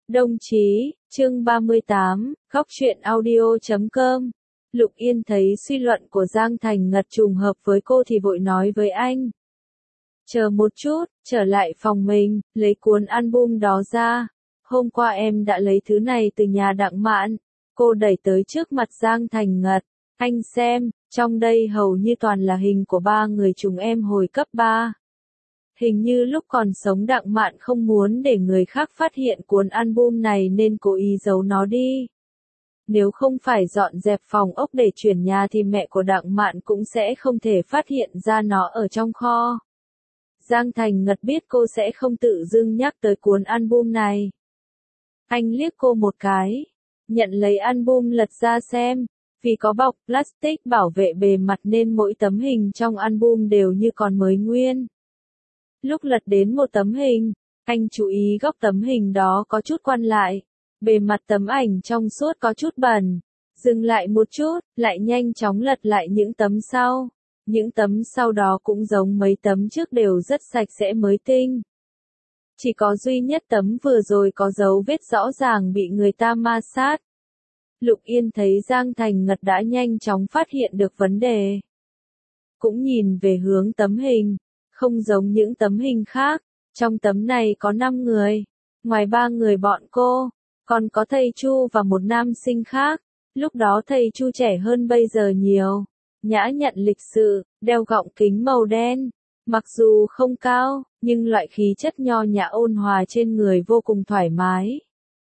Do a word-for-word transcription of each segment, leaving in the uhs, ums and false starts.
Đồng chí, chương ba mươi tám, góc truyện audio chấm com. Lục Yên thấy suy luận của Giang Thành Ngật trùng hợp với cô thì vội nói với anh. Chờ một chút, trở lại phòng mình, lấy cuốn album đó ra. Hôm qua em đã lấy thứ này từ nhà Đặng Mạn. Cô đẩy tới trước mặt Giang Thành Ngật. Anh xem, trong đây hầu như toàn là hình của ba người chúng em hồi cấp ba. Hình như lúc còn sống Đặng Mạn không muốn để người khác phát hiện cuốn album này nên cố ý giấu nó đi. Nếu không phải dọn dẹp phòng ốc để chuyển nhà thì mẹ của Đặng Mạn cũng sẽ không thể phát hiện ra nó ở trong kho. Giang Thành Ngật biết cô sẽ không tự dưng nhắc tới cuốn album này. Anh liếc cô một cái, nhận lấy album lật ra xem, vì có bọc plastic bảo vệ bề mặt nên mỗi tấm hình trong album đều như còn mới nguyên. Lúc lật đến một tấm hình, anh chú ý góc tấm hình đó có chút quan lại, bề mặt tấm ảnh trong suốt có chút bẩn, dừng lại một chút, lại nhanh chóng lật lại những tấm sau. Những tấm sau đó cũng giống mấy tấm trước đều rất sạch sẽ mới tinh. Chỉ có duy nhất tấm vừa rồi có dấu vết rõ ràng bị người ta ma sát. Lục Yên thấy Giang Thành Ngật đã nhanh chóng phát hiện được vấn đề. Cũng nhìn về hướng tấm hình, không giống những tấm hình khác, trong tấm này có năm người, ngoài ba người bọn cô, còn có thầy Chu và một nam sinh khác, lúc đó thầy Chu trẻ hơn bây giờ nhiều. Nhã nhặn lịch sự, đeo gọng kính màu đen, mặc dù không cao, nhưng loại khí chất nho nhã ôn hòa trên người vô cùng thoải mái.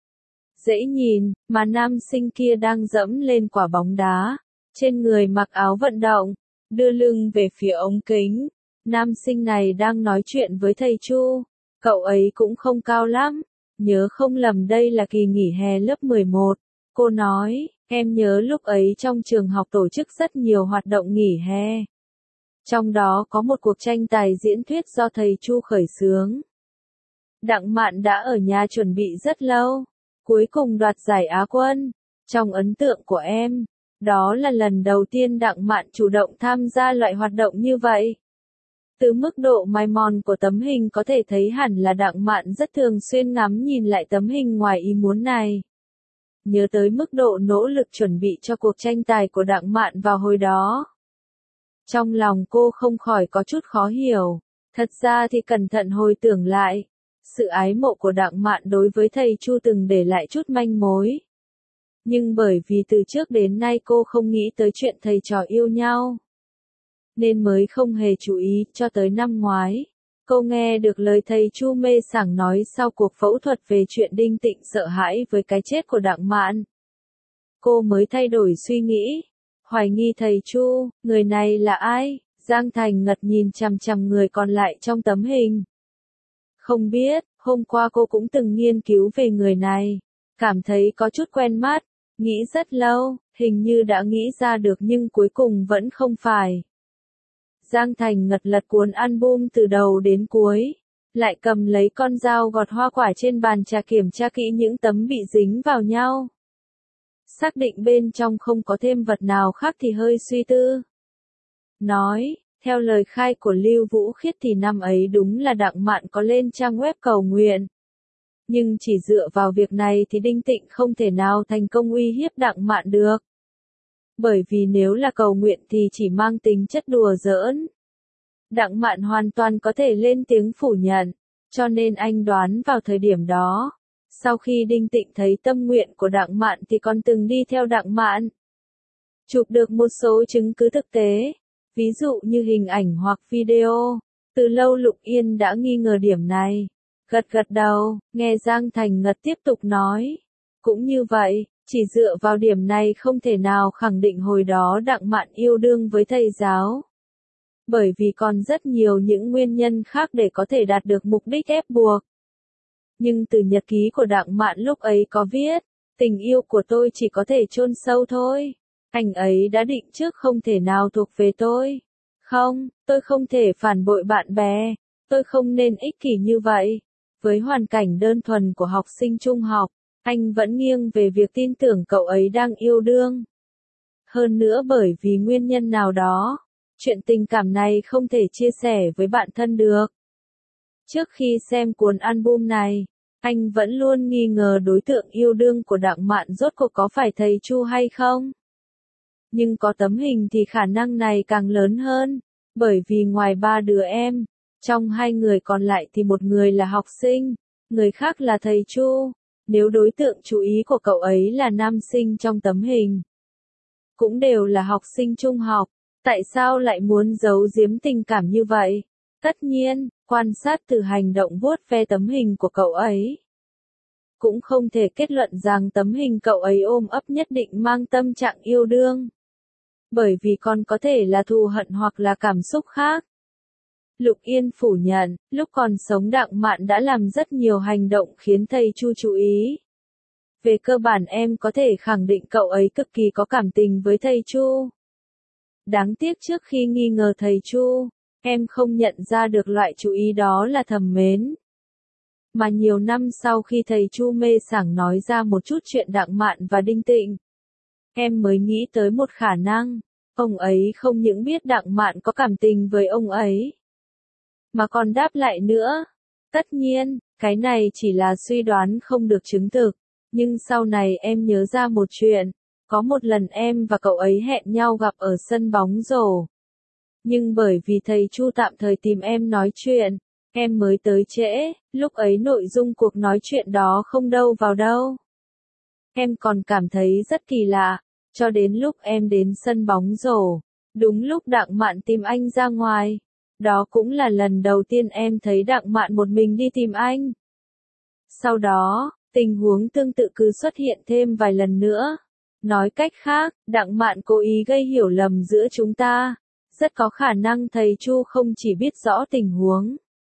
Dễ nhìn, mà nam sinh kia đang dẫm lên quả bóng đá, trên người mặc áo vận động, đưa lưng về phía ống kính. Nam sinh này đang nói chuyện với thầy Chu, cậu ấy cũng không cao lắm, nhớ không lầm đây là kỳ nghỉ hè lớp mười một, cô nói. Em nhớ lúc ấy trong trường học tổ chức rất nhiều hoạt động nghỉ hè. Trong đó có một cuộc tranh tài diễn thuyết do thầy Chu khởi xướng. Đặng Mạn đã ở nhà chuẩn bị rất lâu, cuối cùng đoạt giải Á quân. Trong ấn tượng của em, đó là lần đầu tiên Đặng Mạn chủ động tham gia loại hoạt động như vậy. Từ mức độ mài mòn của tấm hình có thể thấy hẳn là Đặng Mạn rất thường xuyên ngắm nhìn lại tấm hình ngoài ý muốn này. Nhớ tới mức độ nỗ lực chuẩn bị cho cuộc tranh tài của Đặng Mạn vào hồi đó. Trong lòng cô không khỏi có chút khó hiểu, thật ra thì cẩn thận hồi tưởng lại, sự ái mộ của Đặng Mạn đối với thầy Chu từng để lại chút manh mối. Nhưng bởi vì từ trước đến nay cô không nghĩ tới chuyện thầy trò yêu nhau, nên mới không hề chú ý cho tới năm ngoái. Cô nghe được lời thầy Chu mê sảng nói sau cuộc phẫu thuật về chuyện Đinh Tịnh sợ hãi với cái chết của Đặng Mạn. Cô mới thay đổi suy nghĩ, hoài nghi thầy Chu, người này là ai? Giang Thành Ngật nhìn chằm chằm người còn lại trong tấm hình. Không biết, hôm qua cô cũng từng nghiên cứu về người này, cảm thấy có chút quen mắt, nghĩ rất lâu, hình như đã nghĩ ra được nhưng cuối cùng vẫn không phải. Giang Thành Ngật lật cuốn album từ đầu đến cuối, lại cầm lấy con dao gọt hoa quả trên bàn trà kiểm tra kỹ những tấm bị dính vào nhau. Xác định bên trong không có thêm vật nào khác thì hơi suy tư. Nói, theo lời khai của Lưu Vũ Khiết thì năm ấy đúng là Đặng Mạn có lên trang web cầu nguyện. Nhưng chỉ dựa vào việc này thì Đinh Tịnh không thể nào thành công uy hiếp Đặng Mạn được. Bởi vì nếu là cầu nguyện thì chỉ mang tính chất đùa giỡn. Đặng Mạn hoàn toàn có thể lên tiếng phủ nhận, cho nên anh đoán vào thời điểm đó, sau khi Đinh Tịnh thấy tâm nguyện của Đặng Mạn thì còn từng đi theo Đặng Mạn. Chụp được một số chứng cứ thực tế, ví dụ như hình ảnh hoặc video, từ lâu Lục Yên đã nghi ngờ điểm này. Gật gật đầu, nghe Giang Thành Ngật tiếp tục nói. Cũng như vậy, chỉ dựa vào điểm này không thể nào khẳng định hồi đó Đặng Mạn yêu đương với thầy giáo. Bởi vì còn rất nhiều những nguyên nhân khác để có thể đạt được mục đích ép buộc. Nhưng từ nhật ký của Đặng Mạn lúc ấy có viết, tình yêu của tôi chỉ có thể chôn sâu thôi. Anh ấy đã định trước không thể nào thuộc về tôi. Không, tôi không thể phản bội bạn bè, tôi không nên ích kỷ như vậy. Với hoàn cảnh đơn thuần của học sinh trung học, anh vẫn nghiêng về việc tin tưởng cậu ấy đang yêu đương. Hơn nữa bởi vì nguyên nhân nào đó, chuyện tình cảm này không thể chia sẻ với bạn thân được. Trước khi xem cuốn album này, Anh vẫn luôn nghi ngờ đối tượng yêu đương của Đặng Mạn rốt cuộc có phải thầy Chu hay không. Nhưng có tấm hình thì khả năng này càng lớn hơn, bởi vì ngoài ba đứa em, trong hai người còn lại thì một người là học sinh, người khác là thầy Chu. Nếu đối tượng chú ý của cậu ấy là nam sinh trong tấm hình, cũng đều là học sinh trung học, tại sao lại muốn giấu giếm tình cảm như vậy? Tất nhiên, quan sát từ hành động vuốt ve tấm hình của cậu ấy, cũng không thể kết luận rằng tấm hình cậu ấy ôm ấp nhất định mang tâm trạng yêu đương. Bởi vì còn có thể là thù hận hoặc là cảm xúc khác. Lục Yên phủ nhận, lúc còn sống Đặng Mạn đã làm rất nhiều hành động khiến thầy Chu chú ý. Về cơ bản em có thể khẳng định cậu ấy cực kỳ có cảm tình với thầy Chu. Đáng tiếc trước khi nghi ngờ thầy Chu, em không nhận ra được loại chú ý đó là thầm mến. Mà nhiều năm sau khi thầy Chu mê sảng nói ra một chút chuyện Đặng Mạn và Đinh Tịnh, em mới nghĩ tới một khả năng, ông ấy không những biết Đặng Mạn có cảm tình với ông ấy, mà còn đáp lại nữa. Tất nhiên, cái này chỉ là suy đoán không được chứng thực, nhưng sau này em nhớ ra một chuyện, có một lần em và cậu ấy hẹn nhau gặp ở sân bóng rổ. Nhưng bởi vì thầy Chu tạm thời tìm em nói chuyện, em mới tới trễ, lúc ấy nội dung cuộc nói chuyện đó không đâu vào đâu. Em còn cảm thấy rất kỳ lạ, cho đến lúc em đến sân bóng rổ, đúng lúc Đặng Mạn tìm anh ra ngoài. Đó cũng là lần đầu tiên em thấy Đặng Mạn một mình đi tìm anh. Sau đó, tình huống tương tự cứ xuất hiện thêm vài lần nữa. Nói cách khác, Đặng Mạn cố ý gây hiểu lầm giữa chúng ta. Rất có khả năng thầy Chu không chỉ biết rõ tình huống,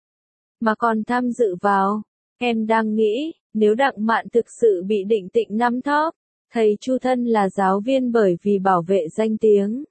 mà còn tham dự vào. Em đang nghĩ, nếu Đặng Mạn thực sự bị Định Tịnh nắm thóp, thầy Chu thân là giáo viên bởi vì bảo vệ danh tiếng,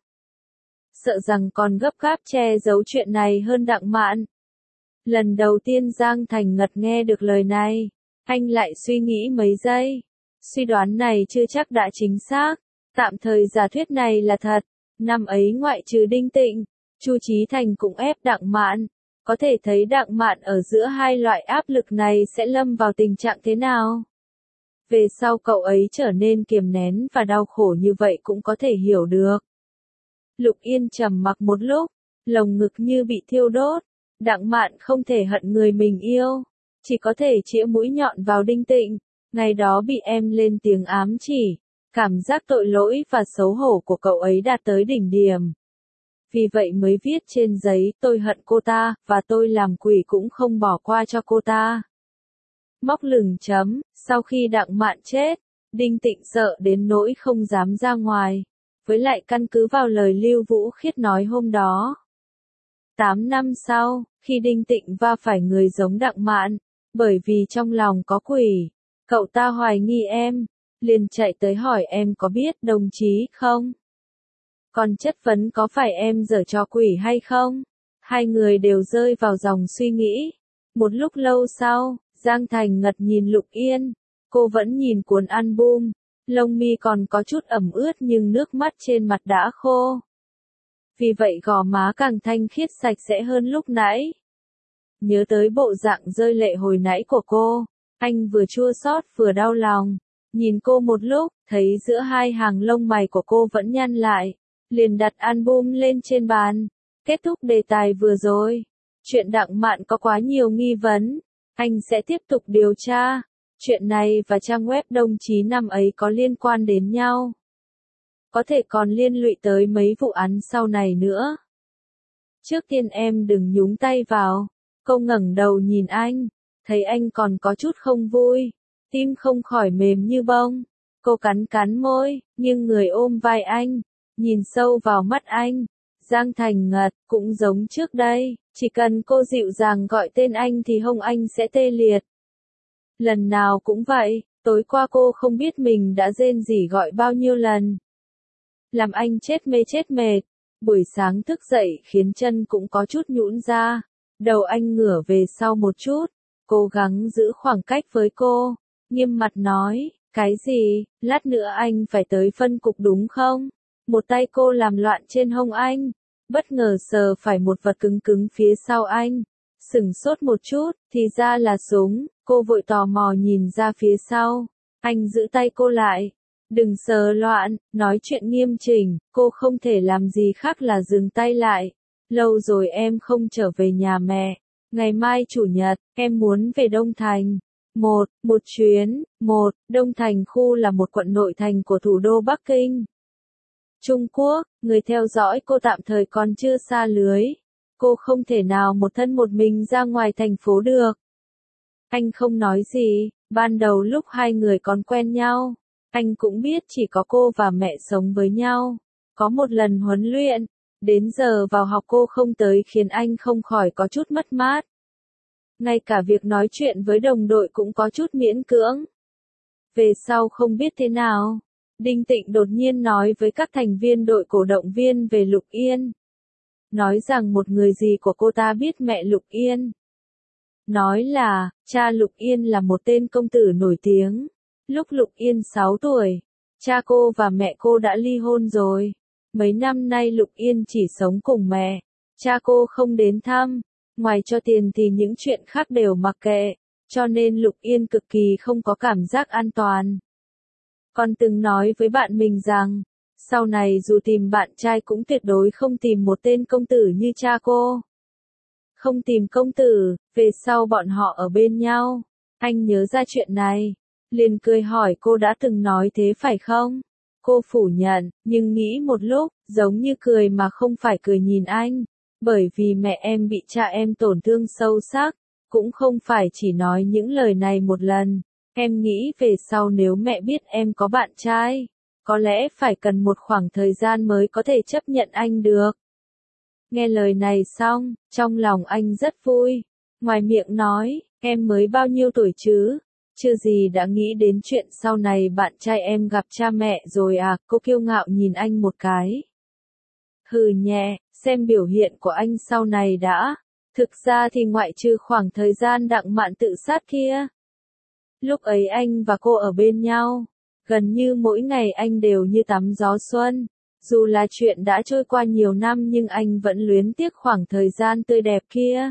sợ rằng còn gấp gáp che giấu chuyện này hơn Đặng Mạn. Lần đầu tiên Giang Thành Ngật nghe được lời này, anh lại suy nghĩ mấy giây. Suy đoán này chưa chắc đã chính xác, tạm thời giả thuyết này là thật. Năm ấy ngoại trừ Đinh Tịnh, Chu Chí Thành cũng ép Đặng Mạn. Có thể thấy Đặng Mạn ở giữa hai loại áp lực này sẽ lâm vào tình trạng thế nào. Về sau cậu ấy trở nên kiềm nén và đau khổ như vậy cũng có thể hiểu được. Lục Yên trầm mặc một lúc, lồng ngực như bị thiêu đốt. Đặng Mạn không thể hận người mình yêu, chỉ có thể chĩa mũi nhọn vào Đinh Tịnh. Ngày đó bị em lên tiếng ám chỉ, cảm giác tội lỗi và xấu hổ của cậu ấy đạt tới đỉnh điểm. Vì vậy mới viết trên giấy, tôi hận cô ta, và tôi làm quỷ cũng không bỏ qua cho cô ta. Móc lửng chấm, sau khi Đặng Mạn chết, Đinh Tịnh sợ đến nỗi không dám ra ngoài. Với lại căn cứ vào lời Lưu Vũ Khiết nói hôm đó. Tám năm sau, khi Đinh Tịnh va phải người giống Đặng Mạn, bởi vì trong lòng có quỷ, cậu ta hoài nghi em, liền chạy tới hỏi em có biết đồng chí không? Còn chất vấn có phải em giở trò quỷ hay không? Hai người đều rơi vào dòng suy nghĩ. Một lúc lâu sau, Giang Thành Ngật nhìn Lục Yên, cô vẫn nhìn cuốn album, lông mi còn có chút ẩm ướt nhưng nước mắt trên mặt đã khô. Vì vậy gò má càng thanh khiết sạch sẽ hơn lúc nãy. Nhớ tới bộ dạng rơi lệ hồi nãy của cô, anh vừa chua xót vừa đau lòng. Nhìn cô một lúc, thấy giữa hai hàng lông mày của cô vẫn nhăn lại, liền đặt album lên trên bàn. Kết thúc đề tài vừa rồi. Chuyện Đặng Mạn có quá nhiều nghi vấn, anh sẽ tiếp tục điều tra. Chuyện này và trang web đồng chí năm ấy có liên quan đến nhau. Có thể còn liên lụy tới mấy vụ án sau này nữa. Trước tiên em đừng nhúng tay vào. Cô ngẩng đầu nhìn anh, thấy anh còn có chút không vui, tim không khỏi mềm như bông. Cô cắn cắn môi, nhưng người ôm vai anh, nhìn sâu vào mắt anh. Giang Thành Ngật, cũng giống trước đây, chỉ cần cô dịu dàng gọi tên anh thì hông anh sẽ tê liệt. Lần nào cũng vậy, tối qua cô không biết mình đã rên rỉ gọi bao nhiêu lần. Làm anh chết mê chết mệt, buổi sáng thức dậy khiến chân cũng có chút nhũn ra. Đầu anh ngửa về sau một chút, cố gắng giữ khoảng cách với cô, nghiêm mặt nói, cái gì, lát nữa anh phải tới phân cục đúng không? Một tay cô làm loạn trên hông anh, bất ngờ sờ phải một vật cứng cứng phía sau anh, sửng sốt một chút, thì ra là súng, Cô vội tò mò nhìn ra phía sau. Anh giữ tay cô lại. Đừng sờ loạn, nói chuyện nghiêm chỉnh, cô không thể làm gì khác là dừng tay lại. Lâu rồi em không trở về nhà mẹ. Ngày mai chủ nhật, em muốn về Đông Thành. Một, một chuyến. Một, Đông Thành khu là một quận nội thành của thủ đô Bắc Kinh, Trung Quốc. Người theo dõi cô tạm thời còn chưa xa lưới. Cô không thể nào một thân một mình ra ngoài thành phố được. Anh không nói gì. Ban đầu lúc hai người còn quen nhau, anh cũng biết chỉ có cô và mẹ sống với nhau. Có một lần huấn luyện, đến giờ vào học cô không tới khiến anh không khỏi có chút mất mát. Ngay cả việc nói chuyện với đồng đội cũng có chút miễn cưỡng. Về sau không biết thế nào, Đinh Tịnh đột nhiên nói với các thành viên đội cổ động viên về Lục Yên. Nói rằng một người gì của cô ta biết mẹ Lục Yên. Nói là, cha Lục Yên là một tên công tử nổi tiếng. Lúc Lục Yên sáu tuổi, cha cô và mẹ cô đã ly hôn rồi. Mấy năm nay Lục Yên chỉ sống cùng mẹ. Cha cô không đến thăm. Ngoài cho tiền thì những chuyện khác đều mặc kệ. Cho nên Lục Yên cực kỳ không có cảm giác an toàn. Con từng nói với bạn mình rằng, sau này dù tìm bạn trai cũng tuyệt đối không tìm một tên công tử như cha cô. Không tìm công tử, về sau bọn họ ở bên nhau. Anh nhớ ra chuyện này, liền cười hỏi cô đã từng nói thế phải không? Cô phủ nhận, nhưng nghĩ một lúc, giống như cười mà không phải cười nhìn anh. Bởi vì mẹ em bị cha em tổn thương sâu sắc, cũng không phải chỉ nói những lời này một lần. Em nghĩ về sau nếu mẹ biết em có bạn trai, có lẽ phải cần một khoảng thời gian mới có thể chấp nhận anh được. Nghe lời này xong, trong lòng anh rất vui. Ngoài miệng nói, em mới bao nhiêu tuổi chứ? Chưa gì đã nghĩ đến chuyện sau này bạn trai em gặp cha mẹ rồi à? Cô kiêu ngạo nhìn anh một cái. Hừ nhẹ, xem biểu hiện của anh sau này đã. Thực ra thì ngoại trừ khoảng thời gian Đặng Mạn tự sát kia. Lúc ấy anh và cô ở bên nhau. Gần như mỗi ngày anh đều như tắm gió xuân. Dù là chuyện đã trôi qua nhiều năm nhưng anh vẫn luyến tiếc khoảng thời gian tươi đẹp kia.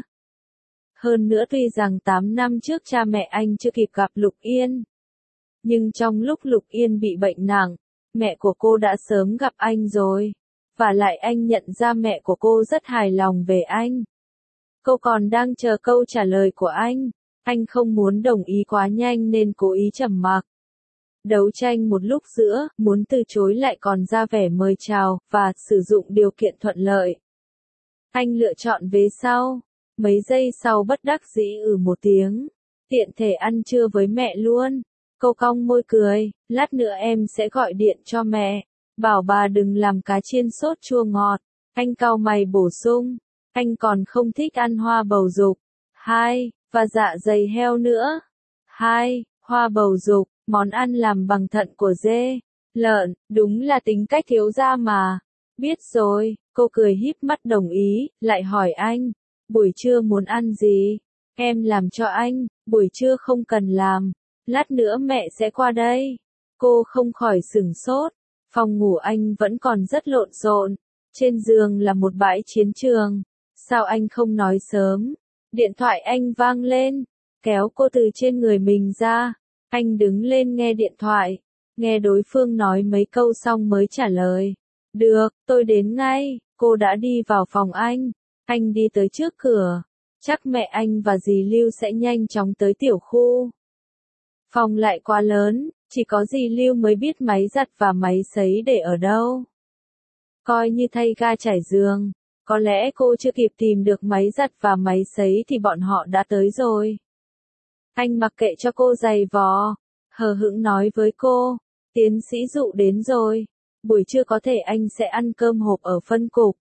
Hơn nữa tuy rằng tám năm trước cha mẹ anh chưa kịp gặp Lục Yên. Nhưng trong lúc Lục Yên bị bệnh nặng, mẹ của cô đã sớm gặp anh rồi. Và lại anh nhận ra mẹ của cô rất hài lòng về anh. Cô còn đang chờ câu trả lời của anh. Anh không muốn đồng ý quá nhanh nên cố ý trầm mặc. Đấu tranh một lúc giữa, muốn từ chối lại còn ra vẻ mời chào, và sử dụng điều kiện thuận lợi. Anh lựa chọn vế sau. Mấy giây sau bất đắc dĩ ừ một tiếng. Tiện thể ăn trưa với mẹ luôn. Cô cong môi cười, lát nữa em sẽ gọi điện cho mẹ. Bảo bà đừng làm cá chiên sốt chua ngọt. Anh cau mày bổ sung. Anh còn không thích ăn hoa bầu dục. Hai, và dạ dày heo nữa. Hai, hoa bầu dục, món ăn làm bằng thận của dê, lợn, đúng là tính cách thiếu gia mà. Biết rồi, cô cười híp mắt đồng ý, lại hỏi anh. Buổi trưa muốn ăn gì? Em làm cho anh, buổi trưa không cần làm. Lát nữa mẹ sẽ qua đây. Cô không khỏi sửng sốt. Phòng ngủ anh vẫn còn rất lộn xộn. Trên giường là một bãi chiến trường. Sao anh không nói sớm? Điện thoại anh vang lên. Kéo cô từ trên người mình ra. Anh đứng lên nghe điện thoại. Nghe đối phương nói mấy câu xong mới trả lời. Được, tôi đến ngay. Cô đã đi vào phòng anh. Anh đi tới trước cửa. Chắc mẹ anh và dì Lưu sẽ nhanh chóng tới tiểu khu. Phòng lại quá lớn, chỉ có dì Lưu mới biết máy giặt và máy sấy để ở đâu. Coi như thay ga trải giường. Có lẽ cô chưa kịp tìm được máy giặt và máy sấy thì bọn họ đã tới rồi. Anh mặc kệ cho cô giày vò, hờ hững nói với cô, tiến sĩ Dụ đến rồi, buổi trưa có thể anh sẽ ăn cơm hộp ở phân cục.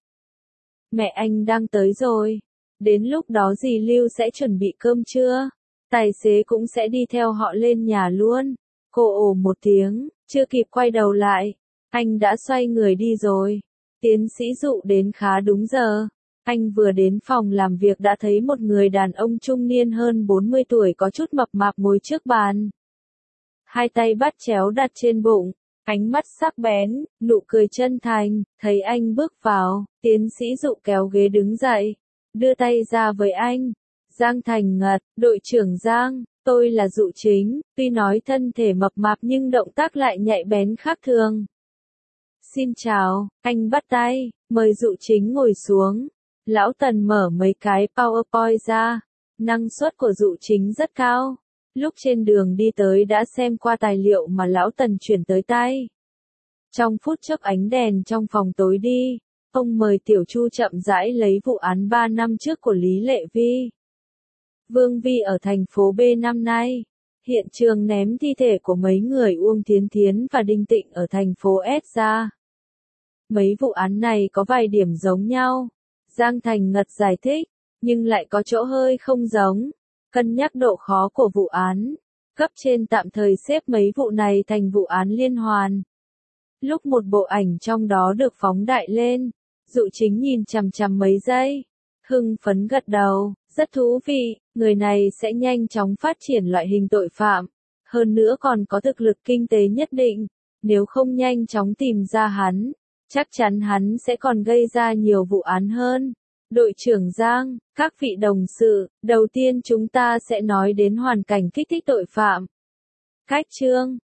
Mẹ anh đang tới rồi, đến lúc đó dì Lưu sẽ chuẩn bị cơm trưa, tài xế cũng sẽ đi theo họ lên nhà luôn. Cô ồ một tiếng, chưa kịp quay đầu lại, anh đã xoay người đi rồi. Tiến sĩ Dụ đến khá đúng giờ. Anh vừa đến phòng làm việc đã thấy một người đàn ông trung niên hơn bốn mươi tuổi có chút mập mạp ngồi trước bàn. Hai tay bắt chéo đặt trên bụng, ánh mắt sắc bén, nụ cười chân thành, thấy anh bước vào, tiến sĩ Dụ kéo ghế đứng dậy, đưa tay ra với anh. Giang Thành Ngật, đội trưởng Giang, Tôi là Dụ Chính, tuy nói thân thể mập mạp nhưng động tác lại nhạy bén khác thường. Xin chào, anh bắt tay, mời Dụ Chính ngồi xuống. Lão Tần mở mấy cái PowerPoint ra. Năng suất của Dụ Chính rất cao. Lúc trên đường đi tới đã xem qua tài liệu mà Lão Tần chuyển tới tay. Trong phút chốc ánh đèn trong phòng tối đi, ông mời Tiểu Chu chậm rãi lấy vụ án ba năm trước của Lý Lệ Vi. Vương Vi ở thành phố B năm nay. Hiện trường ném thi thể của mấy người Uông Thiến Thiến và Đinh Tịnh ở thành phố S ra. Mấy vụ án này có vài điểm giống nhau. Giang Thành Ngật giải thích, nhưng lại có chỗ hơi không giống. Cân nhắc độ khó của vụ án, cấp trên tạm thời xếp mấy vụ này thành vụ án liên hoàn. Lúc một bộ ảnh trong đó được phóng đại lên, Dụ Chính nhìn chằm chằm mấy giây, hưng phấn gật đầu, rất thú vị, người này sẽ nhanh chóng phát triển loại hình tội phạm, hơn nữa còn có thực lực kinh tế nhất định, nếu không nhanh chóng tìm ra hắn, chắc chắn hắn sẽ còn gây ra nhiều vụ án hơn. Đội trưởng Giang, các vị đồng sự, đầu tiên chúng ta sẽ nói đến hoàn cảnh kích thích tội phạm. Cách chương